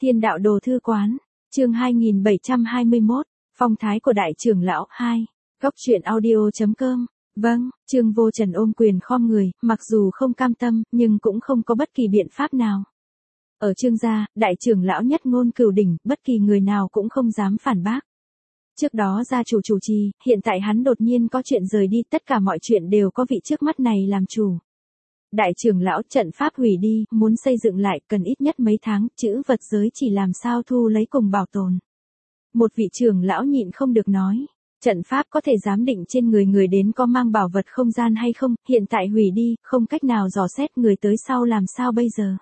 Thiên đạo đồ thư quán, chương 2721, phong thái của đại trưởng lão 2, góc truyện audio.com. Vâng, Trương Vô Trần ôm quyền khom người, mặc dù không cam tâm, nhưng cũng không có bất kỳ biện pháp nào. Ở Trương gia, đại trưởng lão nhất ngôn cửu đỉnh, bất kỳ người nào cũng không dám phản bác. Trước đó gia chủ chủ trì, hiện tại hắn đột nhiên có chuyện rời đi, tất cả mọi chuyện đều có vị trước mắt này làm chủ. Đại trưởng lão, trận pháp hủy đi, muốn xây dựng lại cần ít nhất mấy tháng, chữ vật giới chỉ làm sao thu lấy cùng bảo tồn. Một vị trưởng lão nhịn không được nói, trận pháp có thể giám định trên người đến có mang bảo vật không gian hay không, hiện tại hủy đi, không cách nào dò xét người tới sau làm sao bây giờ.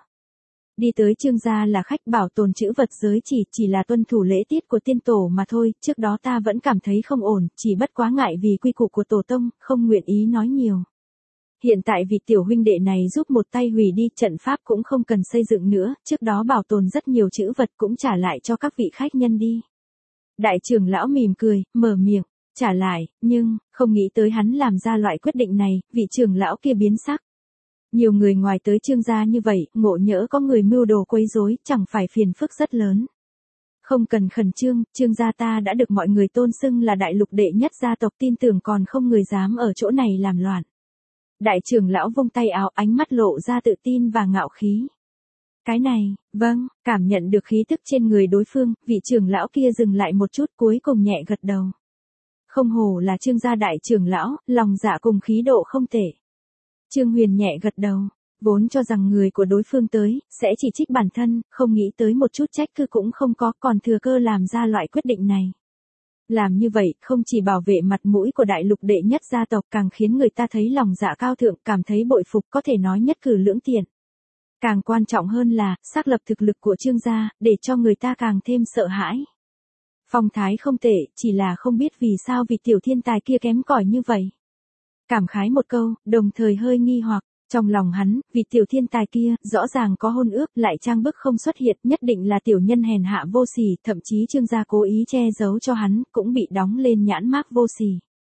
Đi tới Trương gia là khách, bảo tồn chữ vật giới chỉ là tuân thủ lễ tiết của tiên tổ mà thôi, trước đó ta vẫn cảm thấy không ổn, chỉ bất quá ngại vì quy củ của tổ tông, không nguyện ý nói nhiều. Hiện tại vị tiểu huynh đệ này giúp một tay hủy đi, trận pháp cũng không cần xây dựng nữa, trước đó bảo tồn rất nhiều chữ vật cũng trả lại cho các vị khách nhân đi. Đại trưởng lão mỉm cười, mở miệng, trả lại, nhưng, không nghĩ tới hắn làm ra loại quyết định này, vị trưởng lão kia biến sắc. Nhiều người ngoài tới Trương gia như vậy, ngộ nhỡ có người mưu đồ quấy rối, chẳng phải phiền phức rất lớn. Không cần khẩn trương, Trương gia ta đã được mọi người tôn xưng là đại lục đệ nhất gia tộc, tin tưởng còn không người dám ở chỗ này làm loạn. Đại trưởng lão vung tay áo, ánh mắt lộ ra tự tin và ngạo khí. Cái này, vâng, cảm nhận được khí tức trên người đối phương, vị trưởng lão kia dừng lại một chút, cuối cùng nhẹ gật đầu. Không hổ là Trương gia đại trưởng lão, lòng dạ cùng khí độ không tệ. Trương Huyền nhẹ gật đầu, vốn cho rằng người của đối phương tới, sẽ chỉ trích bản thân, không nghĩ tới một chút trách cứ cũng không có, còn thừa cơ làm ra loại quyết định này. Làm như vậy, không chỉ bảo vệ mặt mũi của đại lục đệ nhất gia tộc, càng khiến người ta thấy lòng dạ cao thượng, cảm thấy bội phục, có thể nói nhất cử lưỡng tiện. Càng quan trọng hơn là, xác lập thực lực của Trương gia, để cho người ta càng thêm sợ hãi. Phong thái không tệ, chỉ là không biết vì sao vị tiểu thiên tài kia kém cỏi như vậy. Cảm khái một câu, đồng thời hơi nghi hoặc, trong lòng hắn, vị tiểu thiên tài kia, rõ ràng có hôn ước, lại trang bức không xuất hiện, nhất định là tiểu nhân hèn hạ vô sỉ, thậm chí Trương gia cố ý che giấu cho hắn, cũng bị đóng lên nhãn mác vô sỉ.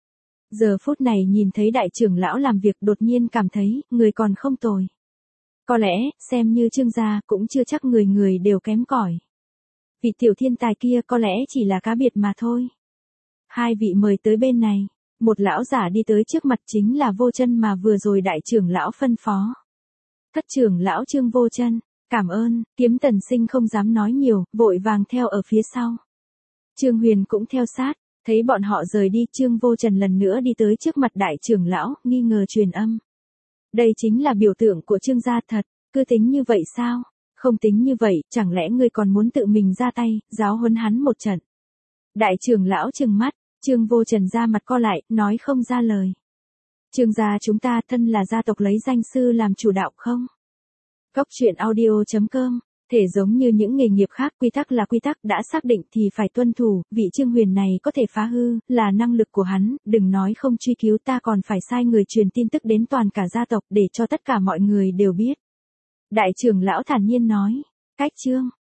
Giờ phút này nhìn thấy đại trưởng lão làm việc, đột nhiên cảm thấy, người còn không tồi. Có lẽ, xem như Trương gia, cũng chưa chắc người đều kém cỏi. Vị tiểu thiên tài kia có lẽ chỉ là cá biệt mà thôi. Hai vị mời tới bên này. Một lão giả đi tới trước mặt, chính là Vô Chân mà vừa rồi đại trưởng lão phân phó. Thất trưởng lão Trương Vô Chân, cảm ơn. Kiếm Tần Sinh không dám nói nhiều, vội vàng theo ở phía sau. Trương Huyền cũng theo sát, thấy bọn họ rời đi, Trương Vô Trần lần nữa đi tới trước mặt đại trưởng lão, nghi ngờ truyền âm. Đây chính là biểu tượng của Trương gia thật, cứ tính như vậy sao? Không tính như vậy, chẳng lẽ ngươi còn muốn tự mình ra tay, giáo huấn hắn một trận? Đại trưởng lão trừng mắt. Trương Vô Trần ra mặt co lại, nói không ra lời. Trương gia chúng ta thân là gia tộc lấy danh sư làm chủ đạo không? Góc truyện audio.com, thể giống như những nghề nghiệp khác, quy tắc là quy tắc, đã xác định thì phải tuân thủ, vị Trương Huyền này có thể phá hư, là năng lực của hắn, đừng nói không truy cứu, ta còn phải sai người truyền tin tức đến toàn cả gia tộc để cho tất cả mọi người đều biết. Đại trưởng lão thản nhiên nói, cách Trương